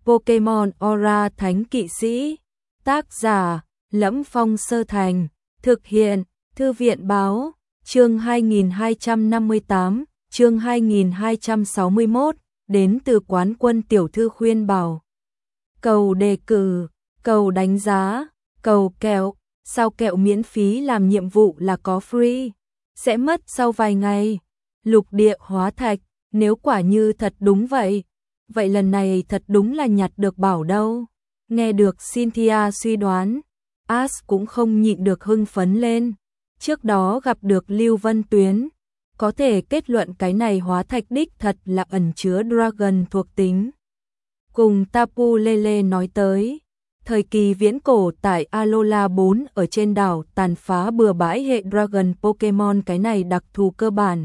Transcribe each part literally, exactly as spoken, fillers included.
Pokemon Aura Thánh Kỵ Sĩ. Tác giả: Lẫm Phong Sơ Thành. Thực hiện: Thư viện báo. Chương hai nghìn hai trăm năm mươi tám, chương hai nghìn hai trăm sáu mươi mốt, đến từ Quán Quân tiểu thư khuyên bảo. Cầu đề cử, cầu đánh giá, cầu kẹo, sao kẹo miễn phí làm nhiệm vụ là có free, sẽ mất sau vài ngày. Lục địa hóa thạch, nếu quả như thật đúng vậy, vậy lần này thật đúng là nhặt được bảo đâu. Nghe được Cynthia suy đoán, Ash cũng không nhịn được hưng phấn lên. Trước đó gặp được Lưu Vân Tuyến, có thể kết luận cái này hóa thạch đích thật là ẩn chứa Dragon thuộc tính. Cùng Tapu Lele nói tới, thời kỳ viễn cổ tại Alola bốn ở trên đảo tàn phá bừa bãi hệ Dragon Pokemon, cái này đặc thù cơ bản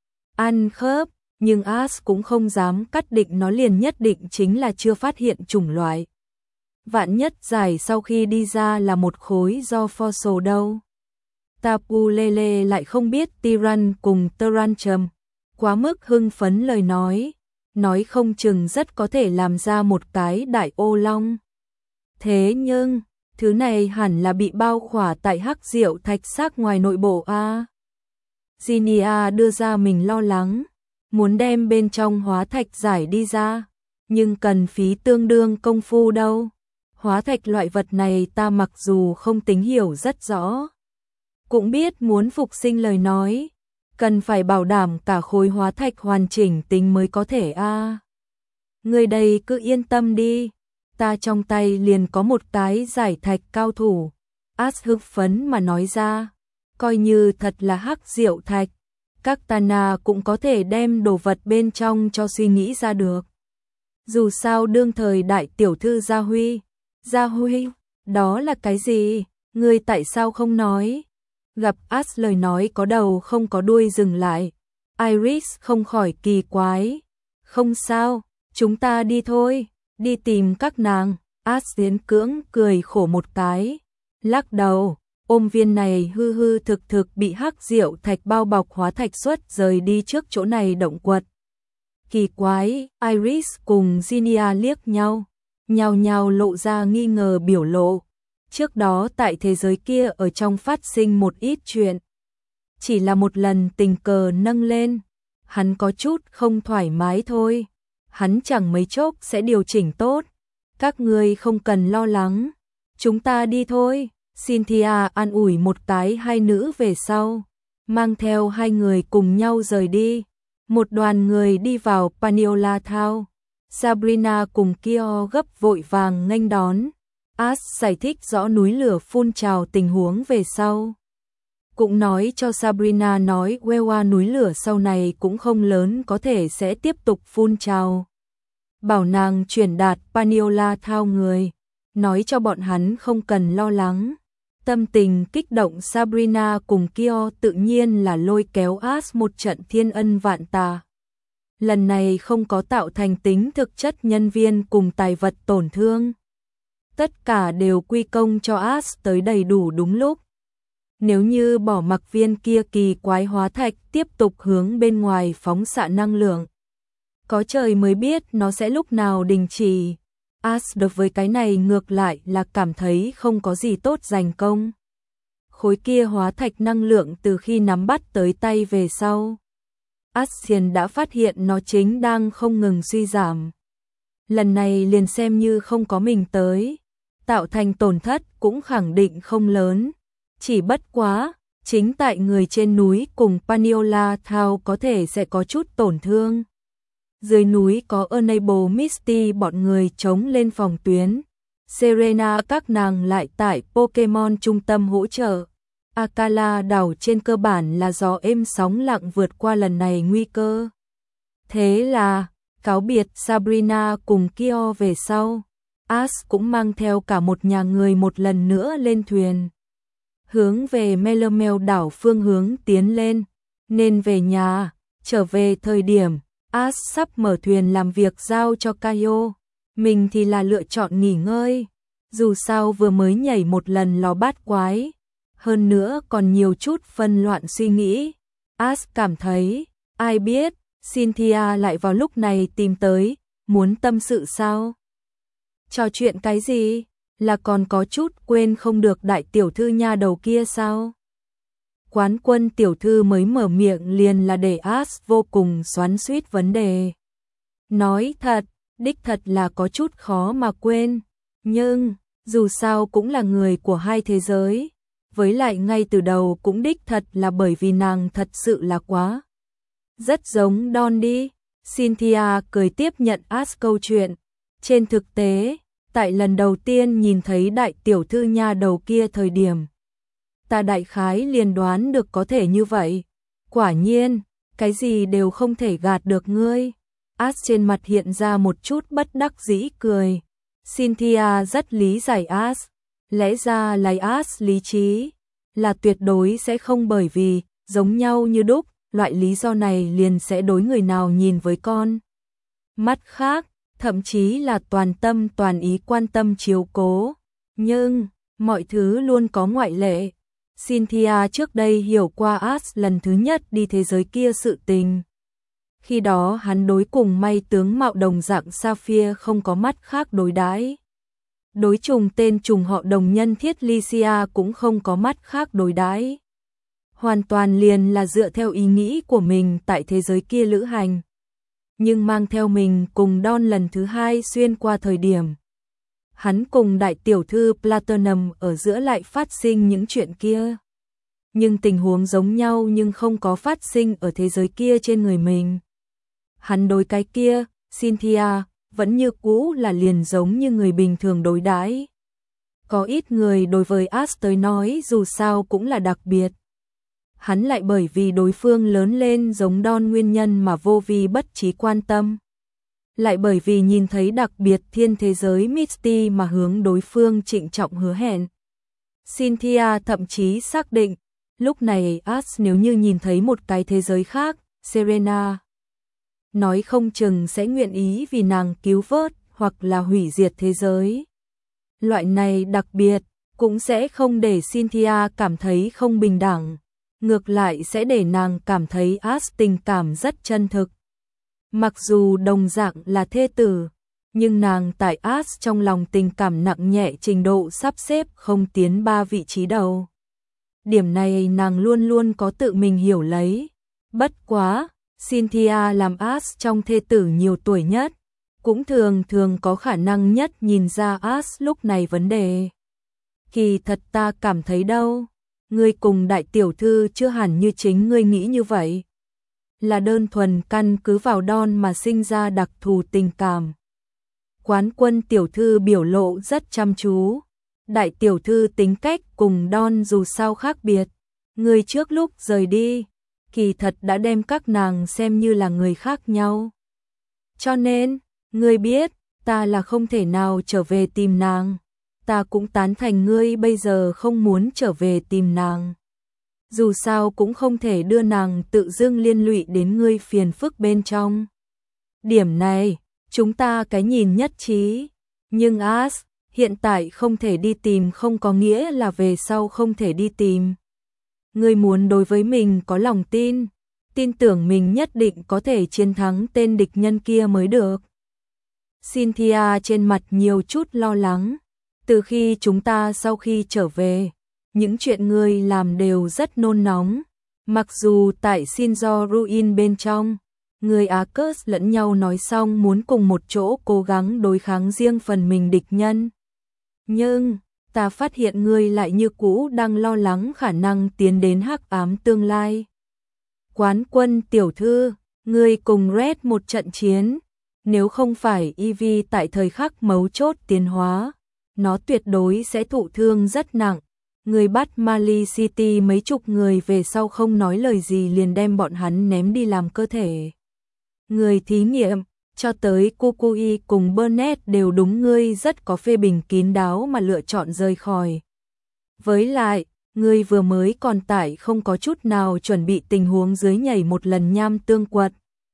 ăn khớp, nhưng Ash cũng không dám cắt định nó liền nhất định chính là chưa phát hiện chủng loại. Vạn nhất giải sau khi đi ra là một khối do fossil đâu. Tapu Lele lại không biết Tyran cùng Tyranium, quá mức hưng phấn lời nói, nói không chừng rất có thể làm ra một cái đại ô long. Thế nhưng, thứ này hẳn là bị bao khỏa tại hắc diệu thạch xác ngoài nội bộ a. Zinnia đưa ra mình lo lắng, muốn đem bên trong hóa thạch giải đi ra, nhưng cần phí tương đương công phu đâu. Hóa thạch loại vật này ta mặc dù không tính hiểu rất rõ, cũng biết muốn phục sinh lời nói, cần phải bảo đảm cả khối hóa thạch hoàn chỉnh tính mới có thể a. À. Người đây cứ yên tâm đi, ta trong tay liền có một cái giải thạch cao thủ. Ash hưng phấn mà nói ra, coi như thật là hắc diệu thạch, các Tana cũng có thể đem đồ vật bên trong cho suy nghĩ ra được. Dù sao đương thời đại tiểu thư Gia Huy, Gia Huy, đó là cái gì? Ngươi tại sao không nói? Gặp Ash lời nói có đầu không có đuôi dừng lại, Iris không khỏi kỳ quái. Không sao, chúng ta đi thôi, đi tìm các nàng. Ash tiến cưỡng cười khổ một cái, lắc đầu, ôm viên này hư hư thực thực bị hắc diệu thạch bao bọc hóa thạch xuất rời đi trước chỗ này động quật. Kỳ quái, Iris cùng Zinnia liếc nhau, nhao nhao lộ ra nghi ngờ biểu lộ. Trước đó tại thế giới kia ở trong phát sinh một ít chuyện, chỉ là một lần tình cờ nâng lên, hắn có chút không thoải mái thôi, hắn chẳng mấy chốc sẽ điều chỉnh tốt, các ngươi không cần lo lắng, chúng ta đi thôi. Cynthia an ủi một cái hai nữ về sau, mang theo hai người cùng nhau rời đi. Một đoàn người đi vào Paniola Town, Sabrina cùng Kyo gấp vội vàng nghênh đón. Ash giải thích rõ núi lửa phun trào tình huống về sau, cũng nói cho Sabrina nói Wewa núi lửa sau này cũng không lớn, có thể sẽ tiếp tục phun trào. Bảo nàng truyền đạt Paniola Town người, nói cho bọn hắn không cần lo lắng. Tâm tình kích động Sabrina cùng Kyo tự nhiên là lôi kéo Ash một trận thiên ân vạn tạ. Lần này không có tạo thành tính thực chất nhân viên cùng tài vật tổn thương. Tất cả đều quy công cho Ash tới đầy đủ đúng lúc. Nếu như bỏ mặc viên kia kỳ quái hóa thạch tiếp tục hướng bên ngoài phóng xạ năng lượng, có trời mới biết nó sẽ lúc nào đình chỉ. Ash đối với cái này ngược lại là cảm thấy không có gì tốt giành công. Khối kia hóa thạch năng lượng từ khi nắm bắt tới tay về sau, Ascian đã phát hiện nó chính đang không ngừng suy giảm. Lần này liền xem như không có mình tới, tạo thành tổn thất cũng khẳng định không lớn. Chỉ bất quá, chính tại người trên núi cùng Paniola Town có thể sẽ có chút tổn thương. Dưới núi có Enable Misty bọn người chống lên phòng tuyến, Serena các nàng lại tại Pokemon trung tâm hỗ trợ. Akala đảo trên cơ bản là gió êm sóng lặng vượt qua lần này nguy cơ. Thế là, cáo biệt Sabrina cùng Kyo về sau, Ash cũng mang theo cả một nhà người một lần nữa lên thuyền, hướng về Melamel đảo phương hướng tiến lên. Nên về nhà, trở về thời điểm Ash sắp mở thuyền làm việc giao cho Kaio, mình thì là lựa chọn nghỉ ngơi. Dù sao vừa mới nhảy một lần lò bát quái, hơn nữa còn nhiều chút phân loạn suy nghĩ. Ash cảm thấy, ai biết, Cynthia lại vào lúc này tìm tới, muốn tâm sự sao? Trò chuyện cái gì? Là còn có chút quên không được đại tiểu thư nha đầu kia sao? Quán Quân tiểu thư mới mở miệng liền là để As vô cùng xoắn xuýt vấn đề. Nói thật, đích thật là có chút khó mà quên, nhưng dù sao cũng là người của hai thế giới, với lại ngay từ đầu cũng đích thật là bởi vì nàng thật sự là quá rất giống Don đi. Cynthia cười tiếp nhận As câu chuyện. Trên thực tế, tại lần đầu tiên nhìn thấy đại tiểu thư nha đầu kia thời điểm, ta đại khái liền đoán được có thể như vậy. Quả nhiên, cái gì đều không thể gạt được ngươi. As trên mặt hiện ra một chút bất đắc dĩ cười. Cynthia rất lý giải As. Lẽ ra lấy As lý trí là tuyệt đối sẽ không bởi vì giống nhau như đúc, loại lý do này liền sẽ đối người nào nhìn với con mắt khác, thậm chí là toàn tâm toàn ý quan tâm chiếu cố. Nhưng, mọi thứ luôn có ngoại lệ. Cynthia trước đây hiểu qua As lần thứ nhất đi thế giới kia sự tình. Khi đó hắn đối cùng may tướng mạo đồng dạng Sapphire không có mắt khác đối đãi. Đối trùng tên trùng họ đồng nhân thiết Lycia cũng không có mắt khác đối đãi. Hoàn toàn liền là dựa theo ý nghĩ của mình tại thế giới kia lữ hành. Nhưng mang theo mình cùng Don lần thứ hai xuyên qua thời điểm. Hắn cùng đại tiểu thư Platinum ở giữa lại phát sinh những chuyện kia. Nhưng tình huống giống nhau nhưng không có phát sinh ở thế giới kia trên người mình. Hắn đối cái kia, Cynthia, vẫn như cũ là liền giống như người bình thường đối đãi. Có ít người đối với As tới nói dù sao cũng là đặc biệt. Hắn lại bởi vì đối phương lớn lên giống Don nguyên nhân mà vô vi bất trí quan tâm. Lại bởi vì nhìn thấy đặc biệt thiên thế giới Misty mà hướng đối phương trịnh trọng hứa hẹn. Cynthia thậm chí xác định, lúc này As nếu như nhìn thấy một cái thế giới khác, Serena nói không chừng sẽ nguyện ý vì nàng cứu vớt hoặc là hủy diệt thế giới. Loại này đặc biệt cũng sẽ không để Cynthia cảm thấy không bình đẳng, ngược lại sẽ để nàng cảm thấy As tình cảm rất chân thực. Mặc dù đồng dạng là thê tử, nhưng nàng tại As trong lòng tình cảm nặng nhẹ trình độ sắp xếp không tiến ba vị trí đầu. Điểm này nàng luôn luôn có tự mình hiểu lấy. Bất quá, Cynthia làm As trong thê tử nhiều tuổi nhất, cũng thường thường có khả năng nhất nhìn ra As lúc này vấn đề. Kỳ thật ta cảm thấy đâu, ngươi cùng đại tiểu thư chưa hẳn như chính ngươi nghĩ như vậy. Là đơn thuần căn cứ vào Don mà sinh ra đặc thù tình cảm. Quán Quân tiểu thư biểu lộ rất chăm chú. Đại tiểu thư tính cách cùng Don dù sao khác biệt. Ngươi trước lúc rời đi, kỳ thật đã đem các nàng xem như là người khác nhau. Cho nên, ngươi biết, ta là không thể nào trở về tìm nàng. Ta cũng tán thành ngươi bây giờ không muốn trở về tìm nàng. Dù sao cũng không thể đưa nàng tự dưng liên lụy đến ngươi phiền phức bên trong. Điểm này, chúng ta cái nhìn nhất trí. Nhưng As, hiện tại không thể đi tìm không có nghĩa là về sau không thể đi tìm. Ngươi muốn đối với mình có lòng tin, tin tưởng mình nhất định có thể chiến thắng tên địch nhân kia mới được. Cynthia trên mặt nhiều chút lo lắng. Từ khi chúng ta sau khi trở về, những chuyện ngươi làm đều rất nôn nóng. Mặc dù tại Shinzo Ruin bên trong, người Arcus lẫn nhau nói xong muốn cùng một chỗ cố gắng đối kháng riêng phần mình địch nhân. Nhưng, ta phát hiện ngươi lại như cũ đang lo lắng khả năng tiến đến hắc ám tương lai. Quán Quân tiểu thư, ngươi cùng Red một trận chiến, nếu không phải Ivy tại thời khắc mấu chốt tiến hóa, nó tuyệt đối sẽ thụ thương rất nặng. Người bắt Mali City mấy chục người về sau không nói lời gì liền đem bọn hắn ném đi làm cơ thể người thí nghiệm, cho tới Kukui cùng Burnett đều đúng ngươi rất có phê bình kín đáo mà lựa chọn rời khỏi. Với lại, ngươi vừa mới còn tải không có chút nào chuẩn bị tình huống dưới nhảy một lần nham tương quật.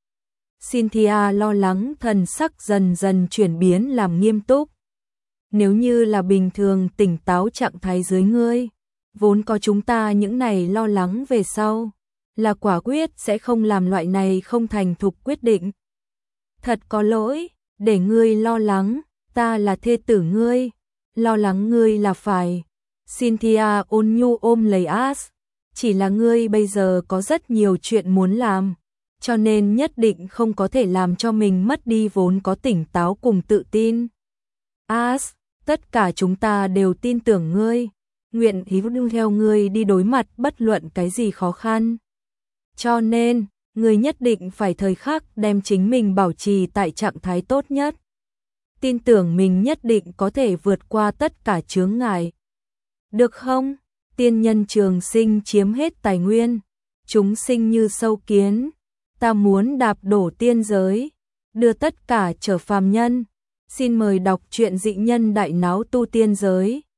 Cynthia lo lắng thần sắc dần dần chuyển biến làm nghiêm túc. Nếu như là bình thường tỉnh táo trạng thái dưới ngươi, vốn có chúng ta những này lo lắng về sau, là quả quyết sẽ không làm loại này không thành thục quyết định. Thật có lỗi, để ngươi lo lắng, ta là thê tử ngươi, lo lắng ngươi là phải. Cynthia ôn nhu ôm lấy As, chỉ là ngươi bây giờ có rất nhiều chuyện muốn làm, cho nên nhất định không có thể làm cho mình mất đi vốn có tỉnh táo cùng tự tin. As, tất cả chúng ta đều tin tưởng ngươi, nguyện ý đương theo ngươi đi đối mặt bất luận cái gì khó khăn. Cho nên, ngươi nhất định phải thời khắc đem chính mình bảo trì tại trạng thái tốt nhất. Tin tưởng mình nhất định có thể vượt qua tất cả chướng ngại. Được không? Tiên nhân trường sinh chiếm hết tài nguyên, chúng sinh như sâu kiến, ta muốn đạp đổ tiên giới, đưa tất cả trở phàm nhân. Xin mời đọc truyện Dị Nhân Đại Náo Tu Tiên Giới.